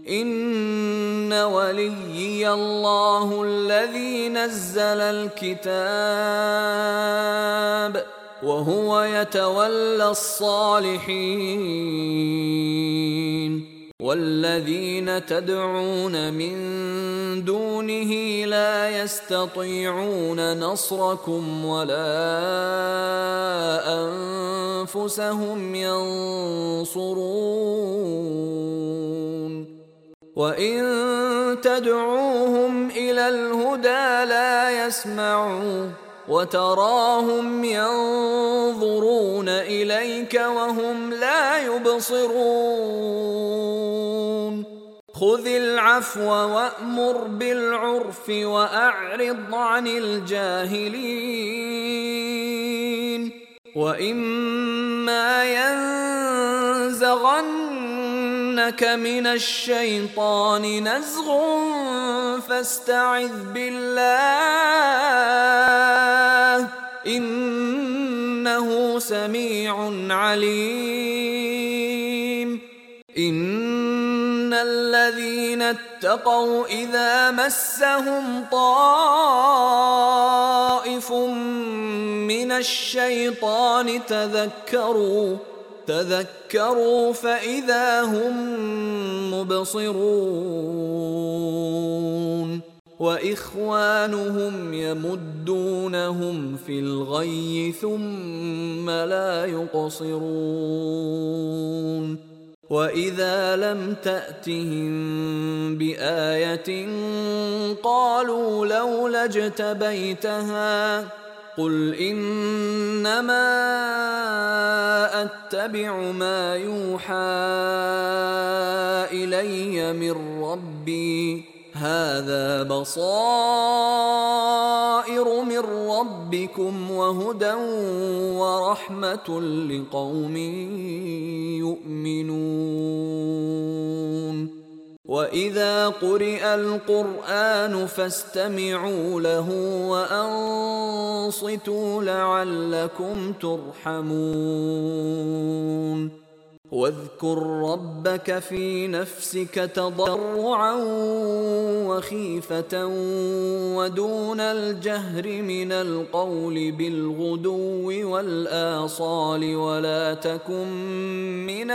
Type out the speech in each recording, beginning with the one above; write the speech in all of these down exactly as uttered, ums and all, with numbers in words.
إن وليي الله الذي نزل الكتاب وهو يتولى الصالحين والذين تدعون من دونه لا يستطيعون نصركم ولا أنفسهم ينصرون وإن تدعوهم إلى الهدى لا يسمعوا وتراهم ينظرون إليك وهم لا يبصرون خذ العفو وأمر بالعرف وأعرض عن الجاهلين وإما ينزغنك من الشيطان نزغ فاستعذ بالله إنه سميع عليم إن الذين اتقوا إذا مسهم طائف من الشيطان تذكروا تذكروا فإذا هم مبصرون وإخوانهم يمدونهم في الغي ثم لا يقصرون وإذا لم تأتهم بآية قالوا لولا اجتبيتها قل إنما أتبع ما يوحى إلي من ربي هذا بصائر من ربكم وهدى ورحمة لقوم يؤمنون وإذا قرئ القرآن فاستمعوا له وأنصتوا لعلكم ترحمون واذكر ربك في نفسك تضرعا وخيفة ودون الجهر من القول بالغدو والآصال ولا تكن من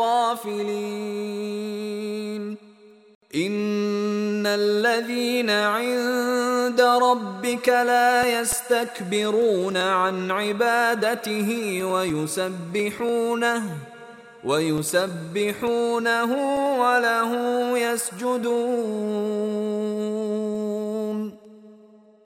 الغافلين إن الذين عند ربك لا يستكبرون عن عبادته ويسبحونه ويسبحونه وله يسجدون